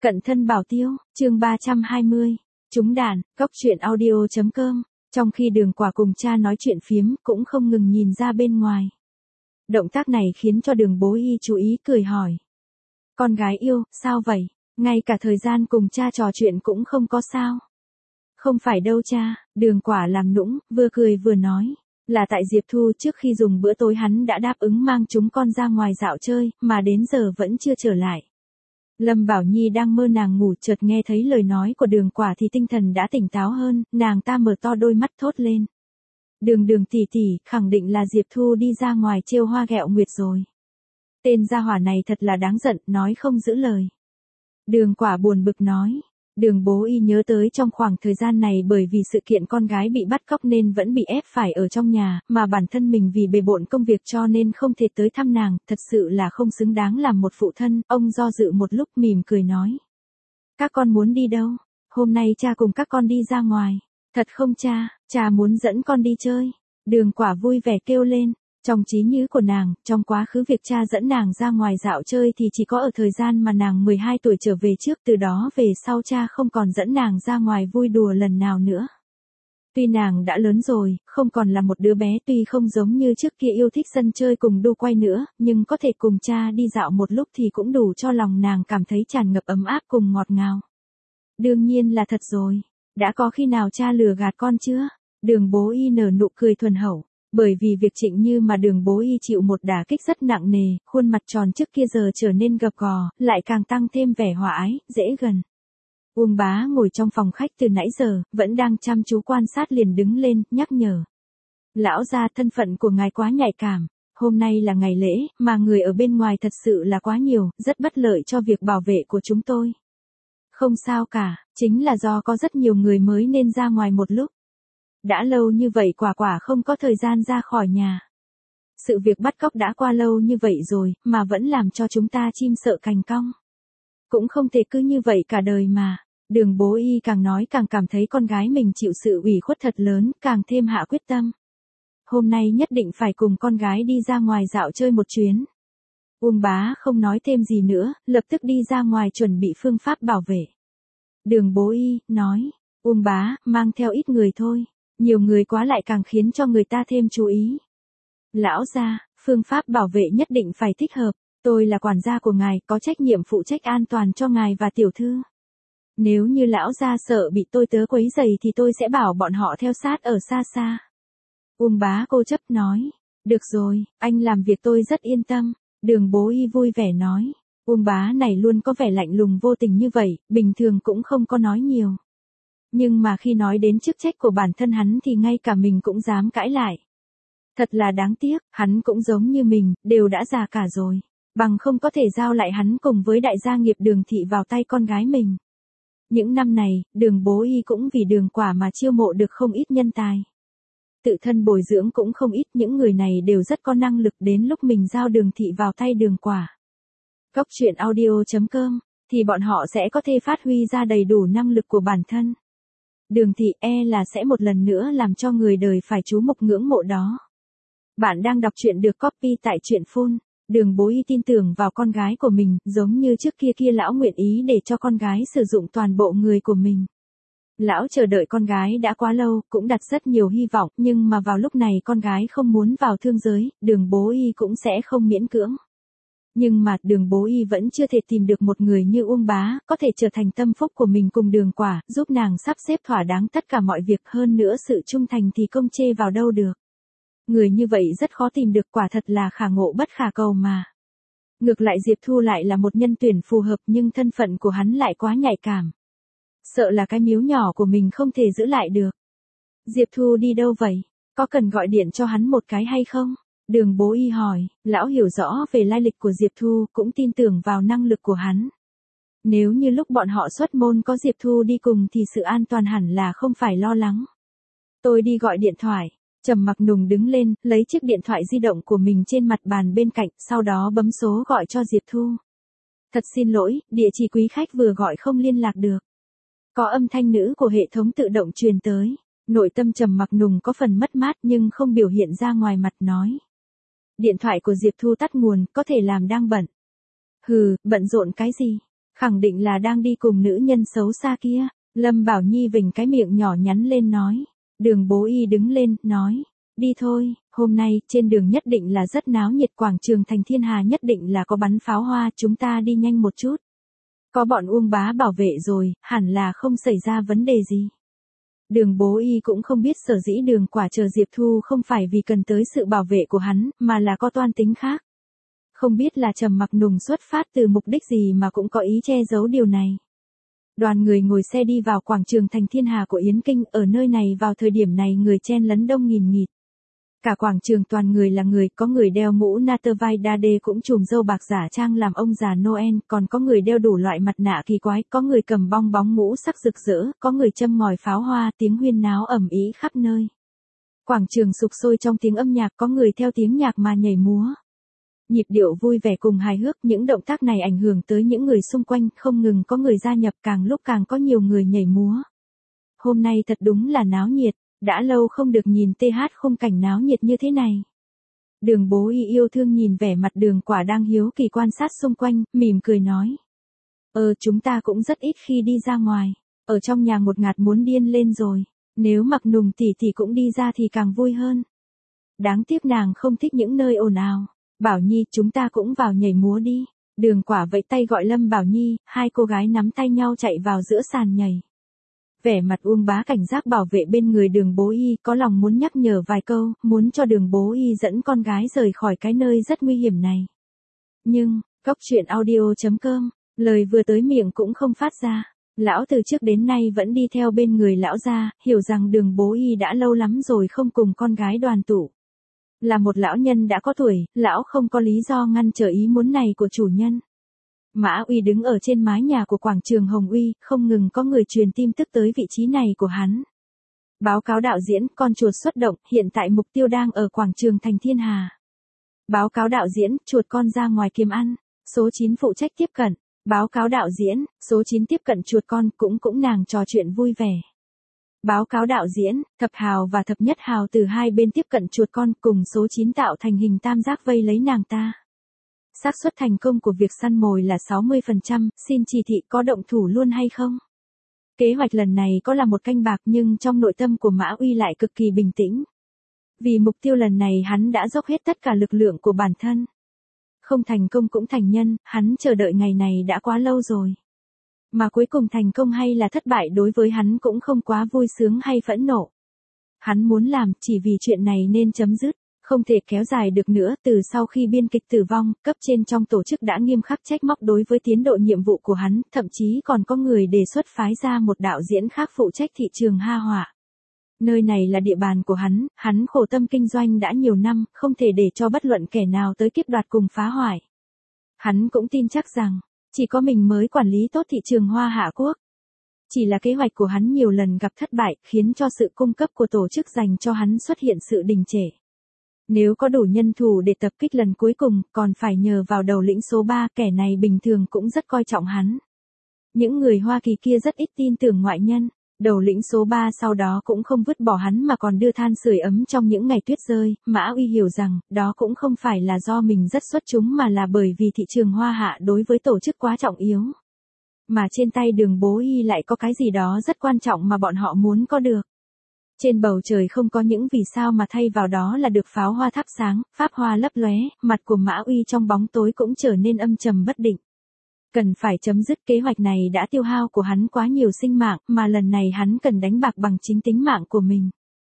Cận thân bảo tiêu, chương 320. Trúng đạn, góc truyện audio.com. Trong khi Đường Quả cùng cha nói chuyện phiếm, cũng không ngừng nhìn ra bên ngoài. Động tác này khiến cho Đường Bố Y chú ý cười hỏi. Con gái yêu, sao vậy? Ngay cả thời gian cùng cha trò chuyện cũng không có sao. Không phải đâu cha, Đường Quả làm nũng, vừa cười vừa nói. Là tại Diệp Thu trước khi dùng bữa tối hắn đã đáp ứng mang chúng con ra ngoài dạo chơi, mà đến giờ vẫn chưa trở lại. Lâm Bảo Nhi đang mơ nàng ngủ, chợt nghe thấy lời nói của Đường Quả thì tinh thần đã tỉnh táo hơn, nàng ta mở to đôi mắt thốt lên. Đường tỷ tỷ, khẳng định là Diệp Thu đi ra ngoài trêu hoa ghẹo nguyệt rồi. Tên gia hỏa này thật là đáng giận, nói không giữ lời. Đường Quả buồn bực nói. Đường Bố Y nhớ tới trong khoảng thời gian này bởi vì sự kiện con gái bị bắt cóc nên vẫn bị ép phải ở trong nhà, mà bản thân mình vì bề bộn công việc cho nên không thể tới thăm nàng, thật sự là không xứng đáng làm một phụ thân. Ông do dự một lúc mỉm cười nói. Các con muốn đi đâu? Hôm nay cha cùng các con đi ra ngoài. Thật không cha, cha muốn dẫn con đi chơi. Đường Quả vui vẻ kêu lên. Trong trí nhớ của nàng, trong quá khứ việc cha dẫn nàng ra ngoài dạo chơi thì chỉ có ở thời gian mà nàng 12 tuổi trở về trước, từ đó về sau cha không còn dẫn nàng ra ngoài vui đùa lần nào nữa. Tuy nàng đã lớn rồi, không còn là một đứa bé, tuy không giống như trước kia yêu thích sân chơi cùng đu quay nữa, nhưng có thể cùng cha đi dạo một lúc thì cũng đủ cho lòng nàng cảm thấy tràn ngập ấm áp cùng ngọt ngào. Đương nhiên là thật rồi. Đã có khi nào cha lừa gạt con chưa? Đường Bố Y nở nụ cười thuần hậu. Bởi vì việc Trịnh Như mà Đường Bố Y chịu một đả kích rất nặng nề, khuôn mặt tròn trước kia giờ trở nên gập gò, lại càng tăng thêm vẻ hòa ái, dễ gần. Uông Bá ngồi trong phòng khách từ nãy giờ, vẫn đang chăm chú quan sát liền đứng lên, nhắc nhở. Lão gia, thân phận của ngài quá nhạy cảm. Hôm nay là ngày lễ, mà người ở bên ngoài thật sự là quá nhiều, rất bất lợi cho việc bảo vệ của chúng tôi. Không sao cả, chính là do có rất nhiều người mới nên ra ngoài một lúc. Đã lâu như vậy quả không có thời gian ra khỏi nhà. Sự việc bắt cóc đã qua lâu như vậy rồi, mà vẫn làm cho chúng ta chim sợ cành cong. Cũng không thể cứ như vậy cả đời mà. Đường Bố Y càng nói càng cảm thấy con gái mình chịu sự ủy khuất thật lớn, càng thêm hạ quyết tâm. Hôm nay nhất định phải cùng con gái đi ra ngoài dạo chơi một chuyến. Uông Bá không nói thêm gì nữa, lập tức đi ra ngoài chuẩn bị phương pháp bảo vệ. Đường Bố Y nói, Uông Bá, mang theo ít người thôi. Nhiều người quá lại càng khiến cho người ta thêm chú ý. Lão gia, phương pháp bảo vệ nhất định phải thích hợp. Tôi là quản gia của ngài, có trách nhiệm phụ trách an toàn cho ngài và tiểu thư. Nếu như lão gia sợ bị tôi tớ quấy rầy thì tôi sẽ bảo bọn họ theo sát ở xa xa. Uông Bá cô chấp nói. Được rồi, anh làm việc tôi rất yên tâm. Đường Bố Y vui vẻ nói. Uông Bá này luôn có vẻ lạnh lùng vô tình như vậy, bình thường cũng không có nói nhiều. Nhưng mà khi nói đến chức trách của bản thân hắn thì ngay cả mình cũng dám cãi lại. Thật là đáng tiếc, hắn cũng giống như mình, đều đã già cả rồi. Bằng không có thể giao lại hắn cùng với đại gia nghiệp Đường thị vào tay con gái mình. Những năm này, Đường Bố Y cũng vì Đường Quả mà chiêu mộ được không ít nhân tài. Tự thân bồi dưỡng cũng không ít, những người này đều rất có năng lực, đến lúc mình giao Đường thị vào tay Đường Quả. Góc truyện audio.com, thì bọn họ sẽ có thể phát huy ra đầy đủ năng lực của bản thân. Đường thị là sẽ một lần nữa làm cho người đời phải chú mục ngưỡng mộ đó. Bạn đang đọc truyện được copy tại truyện phone. Đường Bố Y tin tưởng vào con gái của mình, giống như trước kia lão nguyện ý để cho con gái sử dụng toàn bộ người của mình. Lão chờ đợi con gái đã quá lâu, cũng đặt rất nhiều hy vọng, nhưng mà vào lúc này con gái không muốn vào thương giới, Đường Bố Y cũng sẽ không miễn cưỡng. Nhưng mà Đường Bố Y vẫn chưa thể tìm được một người như Uông Bá, có thể trở thành tâm phúc của mình cùng Đường Quả, giúp nàng sắp xếp thỏa đáng tất cả mọi việc, hơn nữa sự trung thành thì không chê vào đâu được. Người như vậy rất khó tìm được, quả thật là khả ngộ bất khả cầu mà. Ngược lại Diệp Thu lại là một nhân tuyển phù hợp, nhưng thân phận của hắn lại quá nhạy cảm. Sợ là cái miếu nhỏ của mình không thể giữ lại được. Diệp Thu đi đâu vậy? Có cần gọi điện cho hắn một cái hay không? Đường Bố Y hỏi, lão hiểu rõ về lai lịch của Diệp Thu, cũng tin tưởng vào năng lực của hắn. Nếu như lúc bọn họ xuất môn có Diệp Thu đi cùng thì sự an toàn hẳn là không phải lo lắng. Tôi đi gọi điện thoại. Trầm Mặc Nùng đứng lên, lấy chiếc điện thoại di động của mình trên mặt bàn bên cạnh, sau đó bấm số gọi cho Diệp Thu. Thật xin lỗi, địa chỉ quý khách vừa gọi không liên lạc được. Có âm thanh nữ của hệ thống tự động truyền tới. Nội tâm Trầm Mặc Nùng có phần mất mát nhưng không biểu hiện ra ngoài mặt, nói. Điện thoại của Diệp Thu tắt nguồn, có thể làm đang bận. Hừ, bận rộn cái gì? Khẳng định là đang đi cùng nữ nhân xấu xa kia. Lâm Bảo Nhi vểnh cái miệng nhỏ nhắn lên nói. Đường Bố Y đứng lên, nói. Đi thôi, hôm nay, trên đường nhất định là rất náo nhiệt, quảng trường Thành Thiên Hà nhất định là có bắn pháo hoa, chúng ta đi nhanh một chút. Có bọn Uông Bá bảo vệ rồi, hẳn là không xảy ra vấn đề gì. Đường Bố Y cũng không biết sở dĩ Đường Quả chờ Diệp Thu không phải vì cần tới sự bảo vệ của hắn, mà là có toan tính khác. Không biết là Trầm Mặc Nùng xuất phát từ mục đích gì mà cũng có ý che giấu điều này. Đoàn người ngồi xe đi vào quảng trường Thành Thiên Hà của Yến Kinh, ở nơi này vào thời điểm này người chen lấn đông nghìn nghịt. Cả quảng trường toàn người là người, có người đeo mũ Nattervai Dade cũng trùm râu bạc giả trang làm ông già Noel, còn có người đeo đủ loại mặt nạ kỳ quái, có người cầm bong bóng mũ sắc rực rỡ, có người châm ngòi pháo hoa, tiếng huyên náo ầm ĩ khắp nơi. Quảng trường sục sôi trong tiếng âm nhạc, có người theo tiếng nhạc mà nhảy múa. Nhịp điệu vui vẻ cùng hài hước, những động tác này ảnh hưởng tới những người xung quanh, không ngừng có người gia nhập, càng lúc càng có nhiều người nhảy múa. Hôm nay thật đúng là náo nhiệt, đã lâu không được nhìn TH khung cảnh náo nhiệt như thế này. Đường Bố Y yêu thương nhìn vẻ mặt Đường Quả đang hiếu kỳ quan sát xung quanh, mỉm cười nói. Chúng ta cũng rất ít khi đi ra ngoài, ở trong nhà ngột ngạt muốn điên lên rồi, nếu Mặc Nùng tỷ tỷ cũng đi ra thì càng vui hơn. Đáng tiếc nàng không thích những nơi ồn ào. Bảo Nhi, chúng ta cũng vào nhảy múa đi. Đường Quả vẫy tay gọi Lâm Bảo Nhi, hai cô gái nắm tay nhau chạy vào giữa sàn nhảy. Vẻ mặt Uông Bá cảnh giác bảo vệ bên người Đường Bố Y, có lòng muốn nhắc nhở vài câu, muốn cho Đường Bố Y dẫn con gái rời khỏi cái nơi rất nguy hiểm này. Nhưng, Cốc Truyện Audio.com, lời vừa tới miệng cũng không phát ra. Lão từ trước đến nay vẫn đi theo bên người lão gia, hiểu rằng Đường Bố Y đã lâu lắm rồi không cùng con gái đoàn tụ. Là một lão nhân đã có tuổi, lão không có lý do ngăn trở ý muốn này của chủ nhân. Mã Uy đứng ở trên mái nhà của quảng trường Hồng Uy, không ngừng có người truyền tin tức tới vị trí này của hắn. Báo cáo đạo diễn, con chuột xuất động, hiện tại mục tiêu đang ở quảng trường Thành Thiên Hà. Báo cáo đạo diễn, chuột con ra ngoài kiếm ăn. Số 9 phụ trách tiếp cận. Báo cáo đạo diễn, số 9 tiếp cận chuột con, cũng nàng trò chuyện vui vẻ. Báo cáo đạo diễn, Thập Hào và Thập Nhất Hào từ hai bên tiếp cận chuột con, cùng số 9 tạo thành hình tam giác vây lấy nàng ta. Xác suất thành công của việc săn mồi là 60%, xin chỉ thị có động thủ luôn hay không? Kế hoạch lần này có là một canh bạc nhưng trong nội tâm của Mã Uy lại cực kỳ bình tĩnh. Vì mục tiêu lần này hắn đã dốc hết tất cả lực lượng của bản thân. Không thành công cũng thành nhân, hắn chờ đợi ngày này đã quá lâu rồi. Mà cuối cùng thành công hay là thất bại đối với hắn cũng không quá vui sướng hay phẫn nộ. Hắn muốn làm chỉ vì chuyện này nên chấm dứt, không thể kéo dài được nữa. Từ sau khi biên kịch tử vong, cấp trên trong tổ chức đã nghiêm khắc trách móc đối với tiến độ nhiệm vụ của hắn, thậm chí còn có người đề xuất phái ra một đạo diễn khác phụ trách thị trường ha họa. Nơi này là địa bàn của hắn khổ tâm kinh doanh đã nhiều năm, không thể để cho bất luận kẻ nào tới kiếp đoạt cùng phá hoại. Hắn cũng tin chắc rằng, chỉ có mình mới quản lý tốt thị trường Hoa Hạ Quốc. Chỉ là kế hoạch của hắn nhiều lần gặp thất bại, khiến cho sự cung cấp của tổ chức dành cho hắn xuất hiện sự đình trệ. Nếu có đủ nhân thủ để tập kích lần cuối cùng, còn phải nhờ vào đầu lĩnh số 3, kẻ này bình thường cũng rất coi trọng hắn. Những người Hoa Kỳ kia rất ít tin tưởng ngoại nhân. Đầu lĩnh số 3 sau đó cũng không vứt bỏ hắn mà còn đưa than sưởi ấm trong những ngày tuyết rơi. Mã Uy hiểu rằng, đó cũng không phải là do mình rất xuất chúng mà là bởi vì thị trường Hoa Hạ đối với tổ chức quá trọng yếu. Mà trên tay Đường Bố Y lại có cái gì đó rất quan trọng mà bọn họ muốn có được. Trên bầu trời không có những vì sao mà thay vào đó là được pháo hoa thắp sáng, pháp hoa lấp lóe, mặt của Mã Uy trong bóng tối cũng trở nên âm trầm bất định. Cần phải chấm dứt kế hoạch này đã tiêu hao của hắn quá nhiều sinh mạng, mà lần này hắn cần đánh bạc bằng chính tính mạng của mình.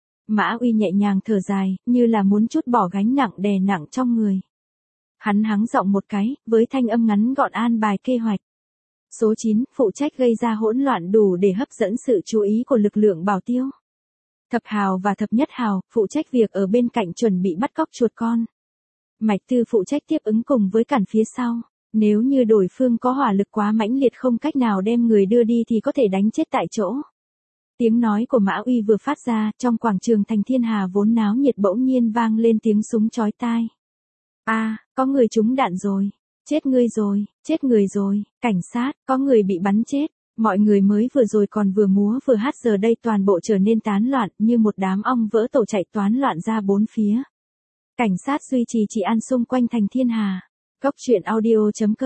Mã Uy nhẹ nhàng thở dài, như là muốn trút bỏ gánh nặng đè nặng trong người. Hắn hắng giọng một cái, với thanh âm ngắn gọn an bài kế hoạch. Số 9, phụ trách gây ra hỗn loạn đủ để hấp dẫn sự chú ý của lực lượng bảo tiêu. Thập Hào và Thập Nhất Hào, phụ trách việc ở bên cạnh chuẩn bị bắt cóc chuột con. Mạch Tư phụ trách tiếp ứng cùng với cản phía sau. Nếu như đối phương có hỏa lực quá mãnh liệt không cách nào đem người đưa đi thì có thể đánh chết tại chỗ. Tiếng nói của Mã Uy vừa phát ra, trong quảng trường Thành Thiên Hà vốn náo nhiệt bỗng nhiên vang lên tiếng súng chói tai. Có người trúng đạn rồi. Chết người rồi, cảnh sát, có người bị bắn chết. Mọi người mới vừa rồi còn vừa múa vừa hát giờ đây toàn bộ trở nên tán loạn như một đám ong vỡ tổ chạy toán loạn ra bốn phía. Cảnh sát duy trì trị an xung quanh Thành Thiên Hà. Cốc Truyện Audio.com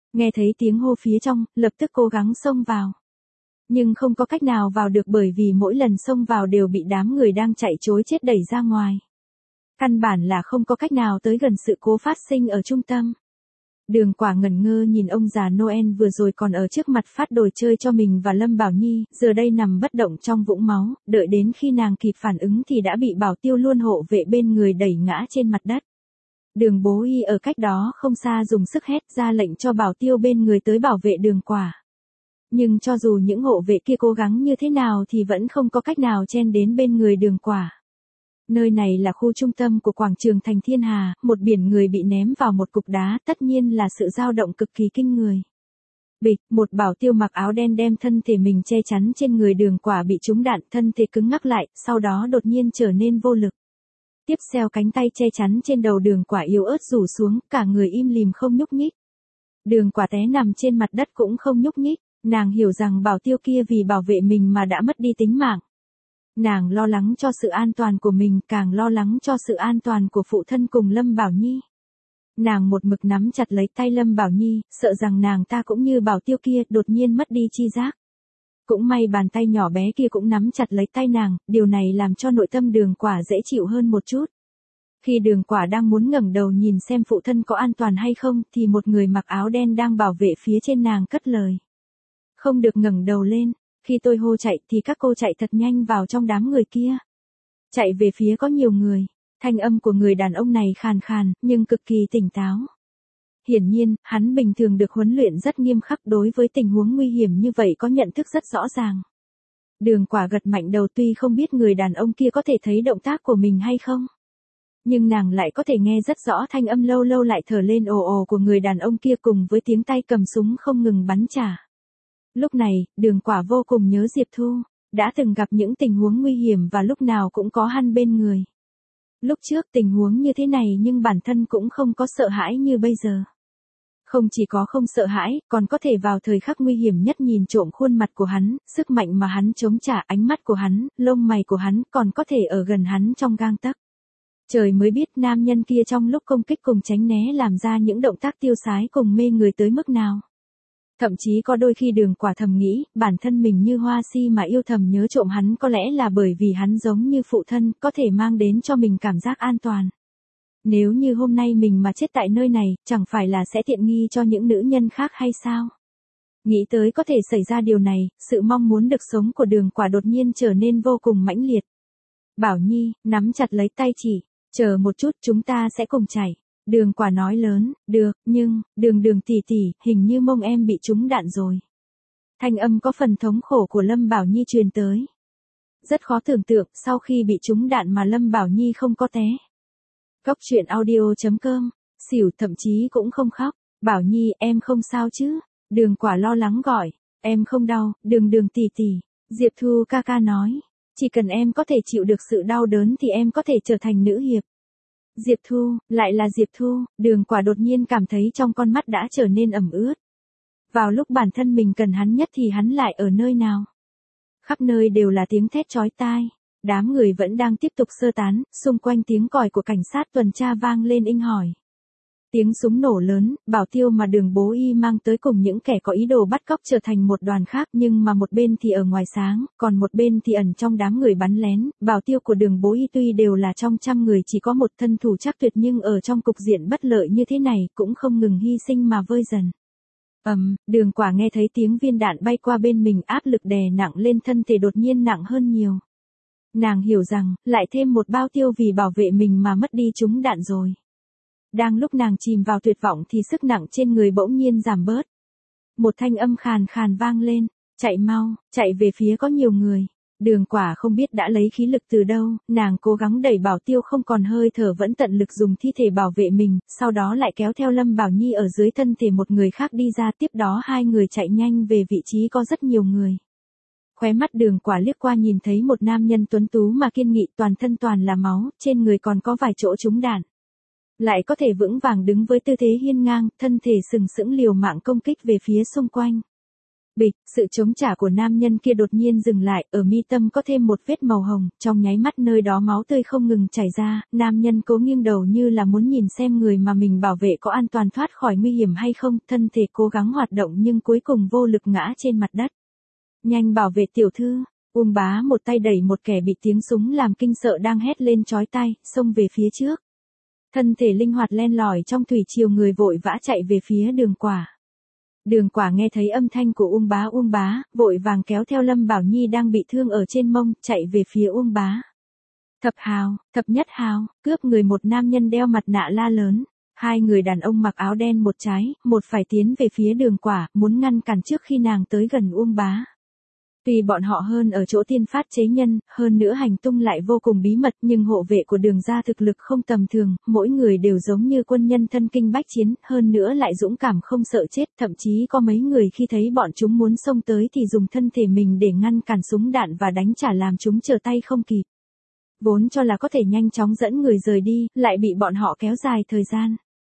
Nghe thấy tiếng hô phía trong, lập tức cố gắng xông vào. Nhưng không có cách nào vào được bởi vì mỗi lần xông vào đều bị đám người đang chạy trối chết đẩy ra ngoài. Căn bản là không có cách nào tới gần sự cố phát sinh ở trung tâm. Đường Quả ngẩn ngơ nhìn ông già Noel vừa rồi còn ở trước mặt phát đồ chơi cho mình và Lâm Bảo Nhi, giờ đây nằm bất động trong vũng máu, đợi đến khi nàng kịp phản ứng thì đã bị Bảo Tiêu luôn hộ vệ bên người đẩy ngã trên mặt đất. Đường Bố Y ở cách đó không xa dùng sức hét ra lệnh cho Bảo Tiêu bên người tới bảo vệ Đường Quả. Nhưng cho dù những hộ vệ kia cố gắng như thế nào thì vẫn không có cách nào chen đến bên người Đường Quả. Nơi này là khu trung tâm của quảng trường Thành Thiên Hà, một biển người bị ném vào một cục đá, tất nhiên là sự dao động cực kỳ kinh người. Bịch, một Bảo Tiêu mặc áo đen đem thân thể mình che chắn trên người Đường Quả bị trúng đạn, thân thể cứng ngắc lại, sau đó đột nhiên trở nên vô lực. Tiếp theo cánh tay che chắn trên đầu Đường Quả yếu ớt rủ xuống, cả người im lìm không nhúc nhích. Đường Quả té nằm trên mặt đất cũng không nhúc nhích, nàng hiểu rằng Bảo Tiêu kia vì bảo vệ mình mà đã mất đi tính mạng. Nàng lo lắng cho sự an toàn của mình, càng lo lắng cho sự an toàn của phụ thân cùng Lâm Bảo Nhi. Nàng một mực nắm chặt lấy tay Lâm Bảo Nhi, sợ rằng nàng ta cũng như Bảo Tiêu kia đột nhiên mất đi chi giác. Cũng may bàn tay nhỏ bé kia cũng nắm chặt lấy tay nàng, điều này làm cho nội tâm Đường Quả dễ chịu hơn một chút. Khi Đường Quả đang muốn ngẩng đầu nhìn xem phụ thân có an toàn hay không, thì một người mặc áo đen đang bảo vệ phía trên nàng cất lời. Không được ngẩng đầu lên, khi tôi hô chạy thì các cô chạy thật nhanh vào trong đám người kia. Chạy về phía có nhiều người, thanh âm của người đàn ông này khàn khàn, nhưng cực kỳ tỉnh táo. Hiển nhiên, hắn bình thường được huấn luyện rất nghiêm khắc đối với tình huống nguy hiểm như vậy có nhận thức rất rõ ràng. Đường Quả gật mạnh đầu tuy không biết người đàn ông kia có thể thấy động tác của mình hay không. Nhưng nàng lại có thể nghe rất rõ thanh âm lâu lâu lại thở lên ồ ồ của người đàn ông kia cùng với tiếng tay cầm súng không ngừng bắn trả. Lúc này, Đường Quả vô cùng nhớ Diệp Thu, đã từng gặp những tình huống nguy hiểm và lúc nào cũng có hắn bên người. Lúc trước tình huống như thế này nhưng bản thân cũng không có sợ hãi như bây giờ. Không chỉ có không sợ hãi, còn có thể vào thời khắc nguy hiểm nhất nhìn trộm khuôn mặt của hắn, sức mạnh mà hắn chống trả, ánh mắt của hắn, lông mày của hắn, còn có thể ở gần hắn trong gang tấc. Trời mới biết nam nhân kia trong lúc công kích cùng tránh né làm ra những động tác tiêu sái cùng mê người tới mức nào. Thậm chí có đôi khi Đường Quả thầm nghĩ, bản thân mình như hoa si mà yêu thầm nhớ trộm hắn có lẽ là bởi vì hắn giống như phụ thân, có thể mang đến cho mình cảm giác an toàn. Nếu như hôm nay mình mà chết tại nơi này, chẳng phải là sẽ tiện nghi cho những nữ nhân khác hay sao? Nghĩ tới có thể xảy ra điều này, sự mong muốn được sống của Đường Quả đột nhiên trở nên vô cùng mãnh liệt. Bảo Nhi, nắm chặt lấy tay chị, chờ một chút chúng ta sẽ cùng chạy. Đường Quả nói lớn, được, nhưng, Đường tỷ tỷ, hình như mông em bị trúng đạn rồi. Thanh âm có phần thống khổ của Lâm Bảo Nhi truyền tới. Rất khó tưởng tượng, sau khi bị trúng đạn mà Lâm Bảo Nhi không có té. Cốc truyện audio.com, xỉu thậm chí cũng không khóc. Bảo Nhi, em không sao chứ? Đường Quả lo lắng gọi, em không đau, Đường tỷ tỷ. Diệp Thu ca ca nói, chỉ cần em có thể chịu được sự đau đớn thì em có thể trở thành nữ hiệp. Diệp Thu, lại là Diệp Thu, Đường Quả đột nhiên cảm thấy trong con mắt đã trở nên ẩm ướt. Vào lúc bản thân mình cần hắn nhất thì hắn lại ở nơi nào? Khắp nơi đều là tiếng thét chói tai. Đám người vẫn đang tiếp tục sơ tán, xung quanh tiếng còi của cảnh sát tuần tra vang lên inh hỏi. Tiếng súng nổ lớn, Bảo Tiêu mà Đường Bố Y mang tới cùng những kẻ có ý đồ bắt cóc trở thành một đoàn khác, nhưng mà một bên thì ở ngoài sáng, còn một bên thì ẩn trong đám người bắn lén. Bảo Tiêu của Đường Bố Y tuy đều là trong trăm người chỉ có một thân thủ chắc tuyệt, nhưng ở trong cục diện bất lợi như thế này cũng không ngừng hy sinh mà vơi dần. Đường Quả nghe thấy tiếng viên đạn bay qua bên mình, áp lực đè nặng lên thân thể đột nhiên nặng hơn nhiều. Nàng hiểu rằng, lại thêm một Bảo Tiêu vì bảo vệ mình mà mất đi trúng đạn rồi. Đang lúc nàng chìm vào tuyệt vọng thì sức nặng trên người bỗng nhiên giảm bớt. Một thanh âm khàn khàn vang lên, chạy mau, chạy về phía có nhiều người. Đường Quả không biết đã lấy khí lực từ đâu, nàng cố gắng đẩy Bảo Tiêu không còn hơi thở vẫn tận lực dùng thi thể bảo vệ mình, sau đó lại kéo theo Lâm Bảo Nhi ở dưới thân thể một người khác đi ra, tiếp đó hai người chạy nhanh về vị trí có rất nhiều người. Khóe mắt Đường Quả liếc qua nhìn thấy một nam nhân tuấn tú mà kiên nghị, toàn thân toàn là máu, trên người còn có vài chỗ trúng đạn. Lại có thể vững vàng đứng với tư thế hiên ngang, thân thể sừng sững liều mạng công kích về phía xung quanh. Bịch, sự chống trả của nam nhân kia đột nhiên dừng lại, ở mi tâm có thêm một vết màu hồng, trong nháy mắt nơi đó máu tươi không ngừng chảy ra, nam nhân cố nghiêng đầu như là muốn nhìn xem người mà mình bảo vệ có an toàn thoát khỏi nguy hiểm hay không, thân thể cố gắng hoạt động nhưng cuối cùng vô lực ngã trên mặt đất. Nhanh bảo vệ tiểu thư, Uông Bá một tay đẩy một kẻ bị tiếng súng làm kinh sợ đang hét lên chói tai, xông về phía trước. Thân thể linh hoạt len lỏi trong thủy triều người vội vã chạy về phía Đường Quả. Đường Quả nghe thấy âm thanh của Uông Bá, vội vàng kéo theo Lâm Bảo Nhi đang bị thương ở trên mông, chạy về phía Uông Bá. Thập nhất hào, cướp người, một nam nhân đeo mặt nạ la lớn. Hai người đàn ông mặc áo đen một trái, một phải tiến về phía Đường Quả, muốn ngăn cản trước khi nàng tới gần Uông Bá. Tuy bọn họ hơn ở chỗ tiên phát chế nhân, hơn nữa hành tung lại vô cùng bí mật, nhưng hộ vệ của Đường gia thực lực không tầm thường, mỗi người đều giống như quân nhân thân kinh bách chiến, hơn nữa lại dũng cảm không sợ chết, thậm chí có mấy người khi thấy bọn chúng muốn xông tới thì dùng thân thể mình để ngăn cản súng đạn và đánh trả làm chúng trở tay không kịp. Vốn cho là có thể nhanh chóng dẫn người rời đi, lại bị bọn họ kéo dài thời gian.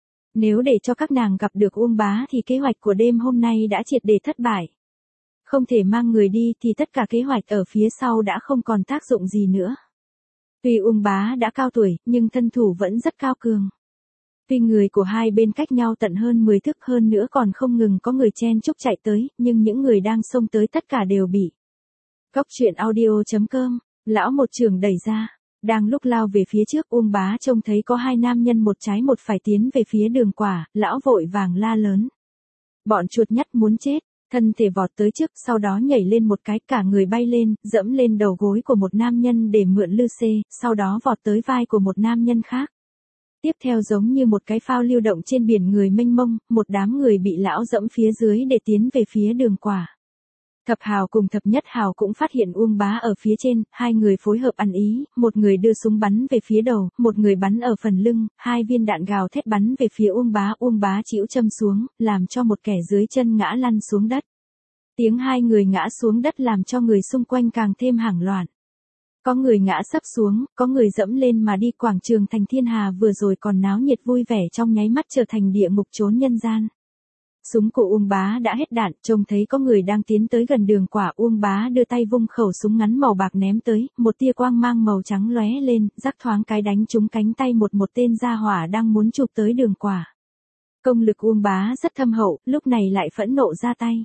Nếu để cho các nàng gặp được Uông Bá thì kế hoạch của đêm hôm nay đã triệt để thất bại. Không thể mang người đi thì tất cả kế hoạch ở phía sau đã không còn tác dụng gì nữa. Tuy Uông Bá đã cao tuổi, nhưng thân thủ vẫn rất cao cường. Tuy người của hai bên cách nhau tận hơn 10 thước, hơn nữa còn không ngừng có người chen chúc chạy tới, nhưng những người đang xông tới tất cả đều bị. Cốc truyện audio.com, lão một trường đẩy ra. Đang lúc lao về phía trước, Uông Bá trông thấy có hai nam nhân một trái một phải tiến về phía Đường Quả, lão vội vàng la lớn. Bọn chuột nhắt muốn chết. Thân thể vọt tới trước, sau đó nhảy lên một cái, cả người bay lên, dẫm lên đầu gối của một nam nhân để mượn lư xê, sau đó vọt tới vai của một nam nhân khác. Tiếp theo giống như một cái phao lưu động trên biển người mênh mông, một đám người bị lão dẫm phía dưới để tiến về phía Đường Quả. Thập Hào cùng Thập Nhất Hào cũng phát hiện Uông Bá ở phía trên, hai người phối hợp ăn ý, một người đưa súng bắn về phía đầu, một người bắn ở phần lưng, hai viên đạn gào thét bắn về phía Uông Bá chĩu châm xuống, làm cho một kẻ dưới chân ngã lăn xuống đất. Tiếng hai người ngã xuống đất làm cho người xung quanh càng thêm hoảng loạn. Có người ngã sấp xuống, có người dẫm lên mà đi. Quảng trường Thành Thiên Hà vừa rồi còn náo nhiệt vui vẻ trong nháy mắt trở thành địa ngục chốn nhân gian. Súng của Uông Bá đã hết đạn, trông thấy có người đang tiến tới gần Đường Quả, Uông Bá đưa tay vung khẩu súng ngắn màu bạc ném tới, một tia quang mang màu trắng lóe lên, rắc thoáng cái đánh trúng cánh tay một tên gia hỏa đang muốn chụp tới Đường Quả. Công lực Uông Bá rất thâm hậu, lúc này lại phẫn nộ ra tay.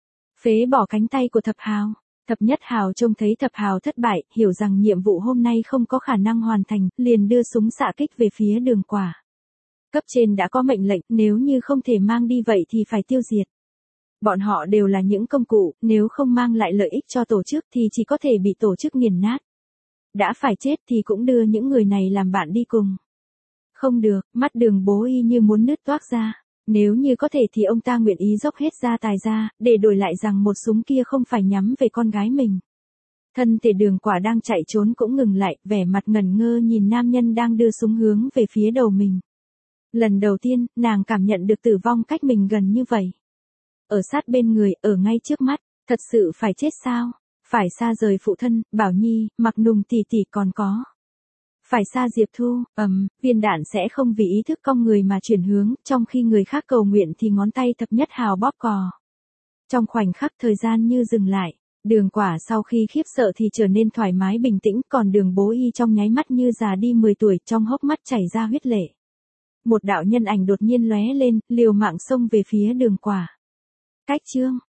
Phế bỏ cánh tay của Thập Hào. Thập Nhất Hào trông thấy Thập Hào thất bại, hiểu rằng nhiệm vụ hôm nay không có khả năng hoàn thành, liền đưa súng xạ kích về phía Đường Quả. Cấp trên đã có mệnh lệnh, nếu như không thể mang đi vậy thì phải tiêu diệt. Bọn họ đều là những công cụ, nếu không mang lại lợi ích cho tổ chức thì chỉ có thể bị tổ chức nghiền nát. Đã phải chết thì cũng đưa những người này làm bạn đi cùng. Không được, mắt Đường Bố y như muốn nứt toác ra. Nếu như có thể thì ông ta nguyện ý dốc hết gia tài ra, để đổi lại rằng một súng kia không phải nhắm về con gái mình. Thân thể Đường Quả đang chạy trốn cũng ngừng lại, vẻ mặt ngẩn ngơ nhìn nam nhân đang đưa súng hướng về phía đầu mình. Lần đầu tiên, nàng cảm nhận được tử vong cách mình gần như vậy. Ở sát bên người, ở ngay trước mắt, thật sự phải chết sao? Phải xa rời phụ thân, Bảo Nhi, Mặc Nùng tỷ tỷ còn có. Phải xa Diệp Thu, viên đạn sẽ không vì ý thức con người mà chuyển hướng, trong khi người khác cầu nguyện thì ngón tay Thập Nhất Hào bóp cò. Trong khoảnh khắc thời gian như dừng lại, Đường Quả sau khi khiếp sợ thì trở nên thoải mái bình tĩnh, còn Đường Bố y trong nháy mắt như già đi 10 tuổi, trong hốc mắt chảy ra huyết lệ. Một đạo nhân ảnh đột nhiên lóe lên, liều mạng xông về phía Đường Quả. Cách chương